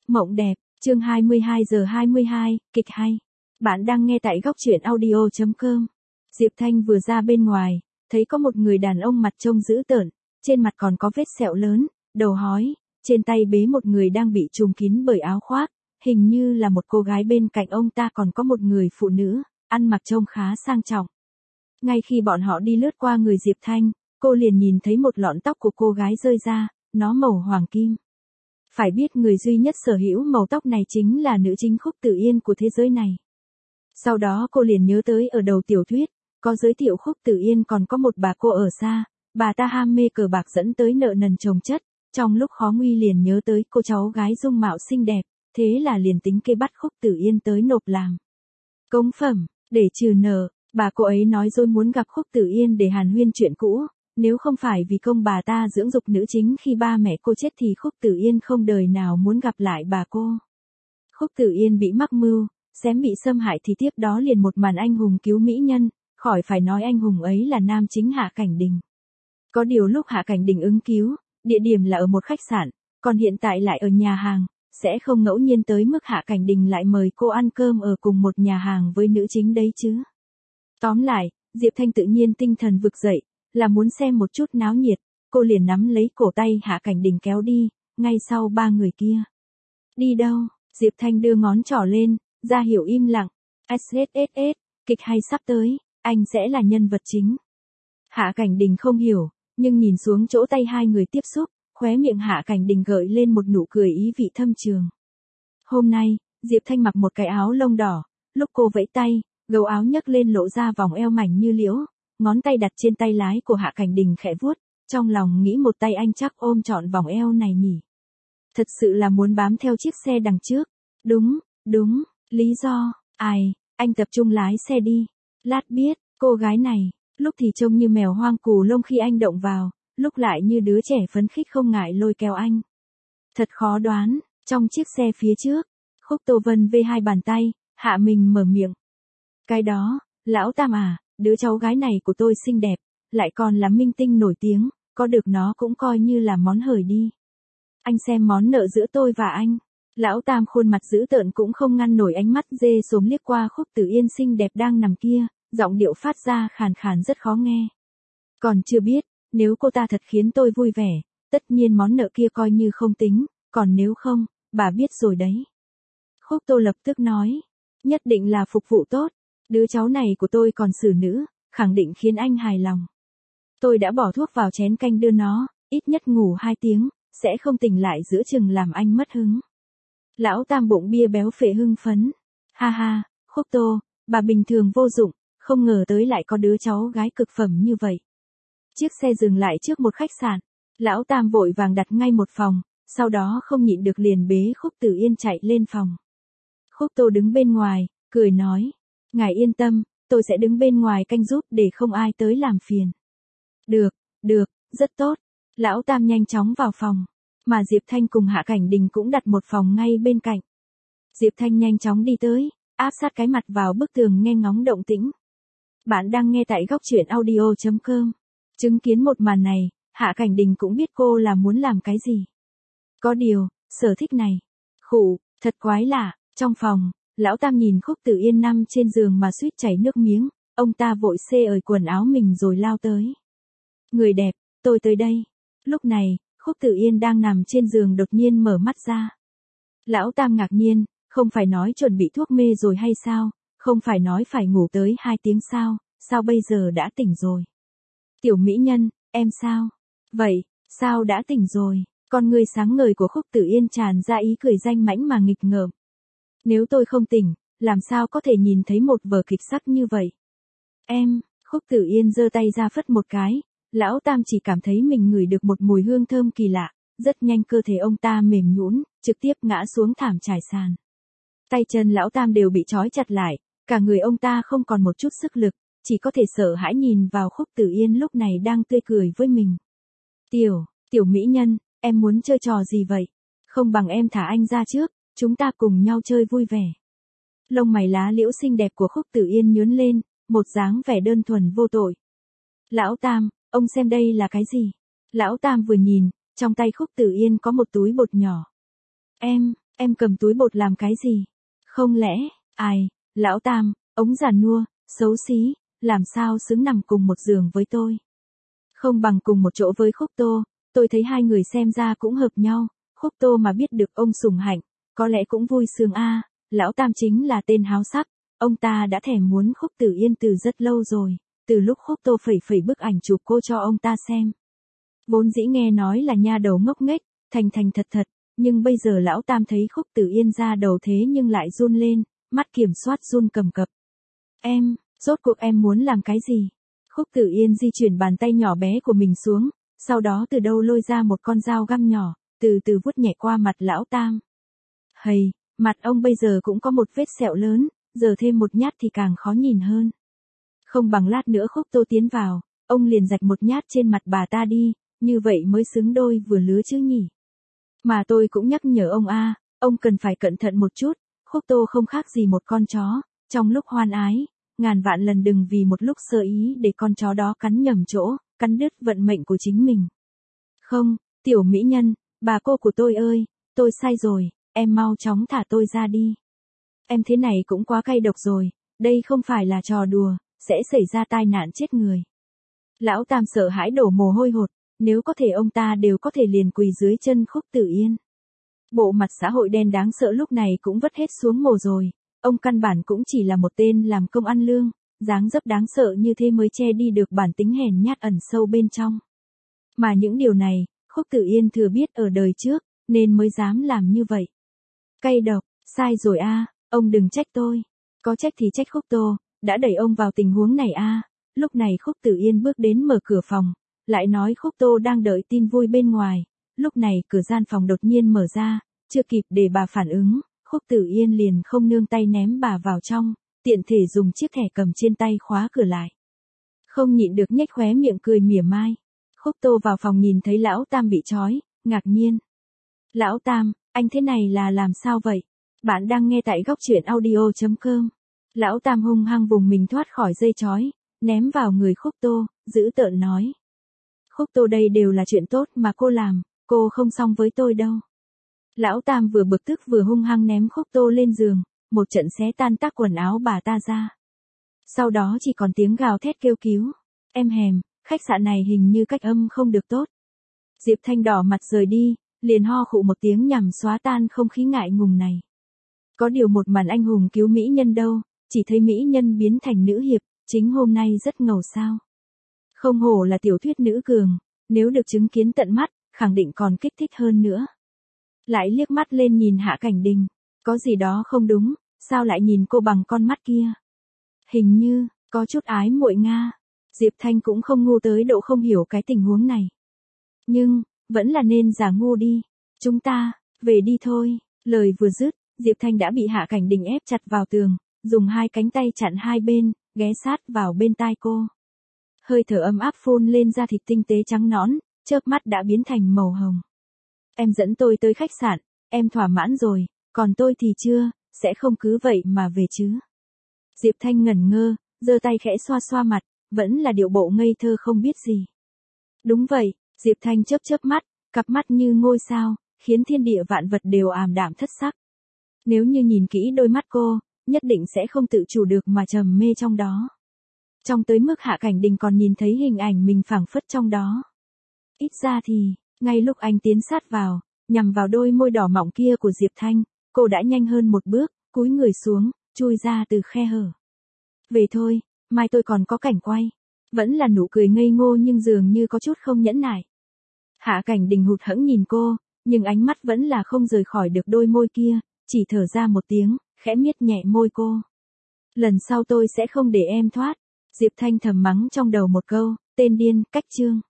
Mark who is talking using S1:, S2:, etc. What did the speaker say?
S1: Mộng đẹp, chương 22:22, kịch hay. Bạn đang nghe tại góc truyện audio.com. Diệp Thanh vừa ra bên ngoài, thấy có một người đàn ông mặt trông dữ tợn, trên mặt còn có vết sẹo lớn, đầu hói, trên tay bế một người đang bị trùm kín bởi áo khoác, hình như là một cô gái, bên cạnh ông ta còn có một người phụ nữ, ăn mặc trông khá sang trọng. Ngay khi bọn họ đi lướt qua người Diệp Thanh, cô liền nhìn thấy một lọn tóc của cô gái rơi ra, nó màu hoàng kim. Phải biết người duy nhất sở hữu màu tóc này chính là nữ chính Khúc Tử Yên của thế giới này. Sau đó cô liền nhớ tới ở đầu tiểu thuyết, có giới thiệu Khúc Tử Yên còn có một bà cô ở xa, bà ta ham mê cờ bạc dẫn tới nợ nần chồng chất, trong lúc khó nguy liền nhớ tới cô cháu gái dung mạo xinh đẹp, thế là liền tính kê bắt Khúc Tử Yên tới nộp làm cống phẩm, để trừ nợ. Bà cô ấy nói dối muốn gặp Khúc Tử Yên để hàn huyên chuyện cũ, nếu không phải vì công bà ta dưỡng dục nữ chính khi ba mẹ cô chết thì Khúc Tử Yên không đời nào muốn gặp lại bà cô. Khúc Tử Yên bị mắc mưu, xém bị xâm hại thì tiếp đó liền một màn anh hùng cứu mỹ nhân, khỏi phải nói anh hùng ấy là nam chính Hạ Cảnh Đình. Có điều lúc Hạ Cảnh Đình ứng cứu, địa điểm là ở một khách sạn, còn hiện tại lại ở nhà hàng, sẽ không ngẫu nhiên tới mức Hạ Cảnh Đình lại mời cô ăn cơm ở cùng một nhà hàng với nữ chính đấy chứ. Tóm lại, Diệp Thanh tự nhiên tinh thần vực dậy, là muốn xem một chút náo nhiệt, cô liền nắm lấy cổ tay Hạ Cảnh Đình kéo đi, ngay sau ba người kia. Đi đâu? Diệp Thanh đưa ngón trỏ lên, ra hiệu im lặng. SSSS, kịch hay sắp tới, anh sẽ là nhân vật chính. Hạ Cảnh Đình không hiểu, nhưng nhìn xuống chỗ tay hai người tiếp xúc, khóe miệng Hạ Cảnh Đình gợi lên một nụ cười ý vị thâm trường. Hôm nay, Diệp Thanh mặc một cái áo lông đỏ, lúc cô vẫy tay, gấu áo nhấc lên lộ ra vòng eo mảnh như liễu, ngón tay đặt trên tay lái của Hạ Cảnh Đình khẽ vuốt, trong lòng nghĩ một tay anh chắc ôm trọn vòng eo này nhỉ. Thật sự là muốn bám theo chiếc xe đằng trước. Đúng, lý do, anh tập trung lái xe đi. Lát biết, cô gái này, lúc thì trông như mèo hoang cù lông khi anh động vào, lúc lại như đứa trẻ phấn khích không ngại lôi kéo anh. Thật khó đoán, trong chiếc xe phía trước, Khúc Tô Vân vê hai bàn tay, hạ mình mở miệng. Cái đó, lão Tam à, đứa cháu gái này của tôi xinh đẹp, lại còn là minh tinh nổi tiếng, có được nó cũng coi như là món hời đi. Anh xem món nợ giữa tôi và anh. Lão Tam khuôn mặt dữ tợn cũng không ngăn nổi ánh mắt dê xồm liếc qua Khúc Tử Yên xinh đẹp đang nằm kia, giọng điệu phát ra khàn khàn rất khó nghe. Còn chưa biết, nếu cô ta thật khiến tôi vui vẻ, tất nhiên món nợ kia coi như không tính, còn nếu không, bà biết rồi đấy. Khúc Tô lập tức nói, nhất định là phục vụ tốt. Đứa cháu này của tôi còn xử nữ, khẳng định khiến anh hài lòng. Tôi đã bỏ thuốc vào chén canh đưa nó, ít nhất ngủ 2 tiếng, sẽ không tỉnh lại giữa chừng làm anh mất hứng. Lão Tam bụng bia béo phệ hưng phấn. Ha ha, Khúc Tô, bà bình thường vô dụng, không ngờ tới lại có đứa cháu gái cực phẩm như vậy. Chiếc xe dừng lại trước một khách sạn, Lão Tam vội vàng đặt ngay một phòng, sau đó không nhịn được liền bế Khúc Tử Yên chạy lên phòng. Khúc Tô đứng bên ngoài, cười nói. Ngài yên tâm, tôi sẽ đứng bên ngoài canh giúp để không ai tới làm phiền. Được, rất tốt. Lão Tam nhanh chóng vào phòng, mà Diệp Thanh cùng Hạ Cảnh Đình cũng đặt một phòng ngay bên cạnh. Diệp Thanh nhanh chóng đi tới, áp sát cái mặt vào bức tường nghe ngóng động tĩnh. Bạn đang nghe tại góc truyện audio.com. Chứng kiến một màn này, Hạ Cảnh Đình cũng biết cô là muốn làm cái gì. Có điều, sở thích này. Thật quái lạ, trong phòng. Lão Tam nhìn Khúc Tử Yên nằm trên giường mà suýt chảy nước miếng, ông ta vội xê ời quần áo mình rồi lao tới. Người đẹp, tôi tới đây. Lúc này, Khúc Tử Yên đang nằm trên giường đột nhiên mở mắt ra. Lão Tam ngạc nhiên, không phải nói chuẩn bị thuốc mê rồi hay sao, không phải nói phải ngủ tới 2 tiếng sao bây giờ đã tỉnh rồi. Tiểu mỹ nhân, em sao? Vậy, sao đã tỉnh rồi? Con người sáng ngời của Khúc Tử Yên tràn ra ý cười danh mãnh mà nghịch ngợm. Nếu tôi không tỉnh, làm sao có thể nhìn thấy một vở kịch sắc như vậy? Em, Khúc Tử Yên giơ tay ra phất một cái, Lão Tam chỉ cảm thấy mình ngửi được một mùi hương thơm kỳ lạ, rất nhanh cơ thể ông ta mềm nhũn, trực tiếp ngã xuống thảm trải sàn. Tay chân Lão Tam đều bị trói chặt lại, cả người ông ta không còn một chút sức lực, chỉ có thể sợ hãi nhìn vào Khúc Tử Yên lúc này đang tươi cười với mình. Tiểu mỹ nhân, em muốn chơi trò gì vậy? Không bằng em thả anh ra trước. Chúng ta cùng nhau chơi vui vẻ. Lông mày lá liễu xinh đẹp của Khúc Tử Yên nhướng lên, một dáng vẻ đơn thuần vô tội. Lão Tam, ông xem đây là cái gì? Lão Tam vừa nhìn, trong tay Khúc Tử Yên có một túi bột nhỏ. Em cầm túi bột làm cái gì? Không lẽ, ai, lão Tam, ống già nua, xấu xí, làm sao xứng nằm cùng một giường với tôi? Không bằng cùng một chỗ với Khúc Tô, tôi thấy hai người xem ra cũng hợp nhau, Khúc Tô mà biết được ông sủng hạnh, có lẽ cũng vui sướng a. Lão Tam chính là tên háo sắc, ông ta đã thèm muốn Khúc Tử Yên từ rất lâu rồi, từ lúc Khúc Tô phẩy phẩy bức ảnh chụp cô cho ông ta xem. Vốn dĩ nghe nói là nha đầu ngốc nghếch, thành thành thật thật, nhưng bây giờ lão Tam thấy Khúc Tử Yên ra đầu thế nhưng lại run lên, mắt kiểm soát run cầm cập. Em, rốt cuộc em muốn làm cái gì? Khúc Tử Yên di chuyển bàn tay nhỏ bé của mình xuống, sau đó từ đâu lôi ra một con dao găm nhỏ, từ từ vuốt nhẹ qua mặt lão Tam. Hầy, mặt ông bây giờ cũng có một vết sẹo lớn, giờ thêm một nhát thì càng khó nhìn hơn. Không bằng lát nữa Khúc Tô tiến vào, ông liền rạch một nhát trên mặt bà ta đi, như vậy mới xứng đôi vừa lứa chứ nhỉ. Mà tôi cũng nhắc nhở ông a, ông cần phải cẩn thận một chút, Khúc Tô không khác gì một con chó, trong lúc hoan ái, ngàn vạn lần đừng vì một lúc sơ ý để con chó đó cắn nhầm chỗ, cắn đứt vận mệnh của chính mình. Không, tiểu mỹ nhân, bà cô của tôi ơi, tôi sai rồi, em mau chóng thả tôi ra đi. Em thế này cũng quá cay độc rồi, đây không phải là trò đùa, sẽ xảy ra tai nạn chết người. Lão Tam sợ hãi đổ mồ hôi hột, nếu có thể ông ta đều có thể liền quỳ dưới chân Khúc Tử Yên. Bộ mặt xã hội đen đáng sợ lúc này cũng vất hết xuống mồ rồi, ông căn bản cũng chỉ là một tên làm công ăn lương, dáng dấp đáng sợ như thế mới che đi được bản tính hèn nhát ẩn sâu bên trong. Mà những điều này, Khúc Tử Yên thừa biết ở đời trước, nên mới dám làm như vậy. Cay độc, sai rồi a, ông đừng trách tôi. Có trách thì trách Khúc Tô, đã đẩy ông vào tình huống này a. Lúc này Khúc Tử Yên bước đến mở cửa phòng, lại nói Khúc Tô đang đợi tin vui bên ngoài. Lúc này cửa gian phòng đột nhiên mở ra, chưa kịp để bà phản ứng, Khúc Tử Yên liền không nương tay ném bà vào trong, tiện thể dùng chiếc thẻ cầm trên tay khóa cửa lại. Không nhịn được nhếch khóe miệng cười mỉa mai. Khúc Tô vào phòng nhìn thấy lão Tam bị trói, ngạc nhiên. Lão Tam, anh thế này là làm sao vậy? Bạn đang nghe tại góc truyện audio.com. Lão Tam hung hăng vùng mình thoát khỏi dây trói, ném vào người Khúc Tô, dữ tợn nói. Khúc Tô, đây đều là chuyện tốt mà cô làm, cô không xong với tôi đâu. Lão Tam vừa bực tức vừa hung hăng ném Khúc Tô lên giường, một trận xé tan tác quần áo bà ta ra. Sau đó chỉ còn tiếng gào thét kêu cứu. Em hèm, khách sạn này hình như cách âm không được tốt. Diệp Thanh đỏ mặt rời đi, liền ho khụ một tiếng nhằm xóa tan không khí ngại ngùng này. Có điều một màn anh hùng cứu mỹ nhân đâu, chỉ thấy mỹ nhân biến thành nữ hiệp, chính hôm nay rất ngầu sao. Không hổ là tiểu thuyết nữ cường, nếu được chứng kiến tận mắt, khẳng định còn kích thích hơn nữa. Lại liếc mắt lên nhìn Hạ Cảnh Đình, có gì đó không đúng, sao lại nhìn cô bằng con mắt kia? Hình như, có chút ái muội nga. Diệp Thanh cũng không ngu tới độ không hiểu cái tình huống này. Nhưng, vẫn là nên giả ngu đi. Chúng ta, về đi thôi. Lời vừa dứt, Diệp Thanh đã bị Hạ Cảnh Đình ép chặt vào tường, dùng hai cánh tay chặn hai bên, ghé sát vào bên tai cô. Hơi thở ấm áp phun lên da thịt tinh tế trắng nõn, chớp mắt đã biến thành màu hồng. Em dẫn tôi tới khách sạn, em thỏa mãn rồi, còn tôi thì chưa, sẽ không cứ vậy mà về chứ. Diệp Thanh ngẩn ngơ, giơ tay khẽ xoa xoa mặt, vẫn là điệu bộ ngây thơ không biết gì. Đúng vậy, Diệp Thanh chớp chớp mắt, cặp mắt như ngôi sao, khiến thiên địa vạn vật đều ảm đạm thất sắc. Nếu như nhìn kỹ đôi mắt cô, nhất định sẽ không tự chủ được mà trầm mê trong đó. Trong tới mức Hạ Cảnh Đình còn nhìn thấy hình ảnh mình phảng phất trong đó. Ít ra thì, ngay lúc anh tiến sát vào, nhằm vào đôi môi đỏ mọng kia của Diệp Thanh, cô đã nhanh hơn một bước, cúi người xuống, chui ra từ khe hở. Về thôi, mai tôi còn có cảnh quay. Vẫn là nụ cười ngây ngô nhưng dường như có chút không nhẫn nại. Hạ Cảnh Đình hụt hẫng nhìn cô, nhưng ánh mắt vẫn là không rời khỏi được đôi môi kia, chỉ thở ra một tiếng, khẽ miết nhẹ môi cô. Lần sau tôi sẽ không để em thoát. Diệp Thanh thầm mắng trong đầu một câu, tên điên, cách chương.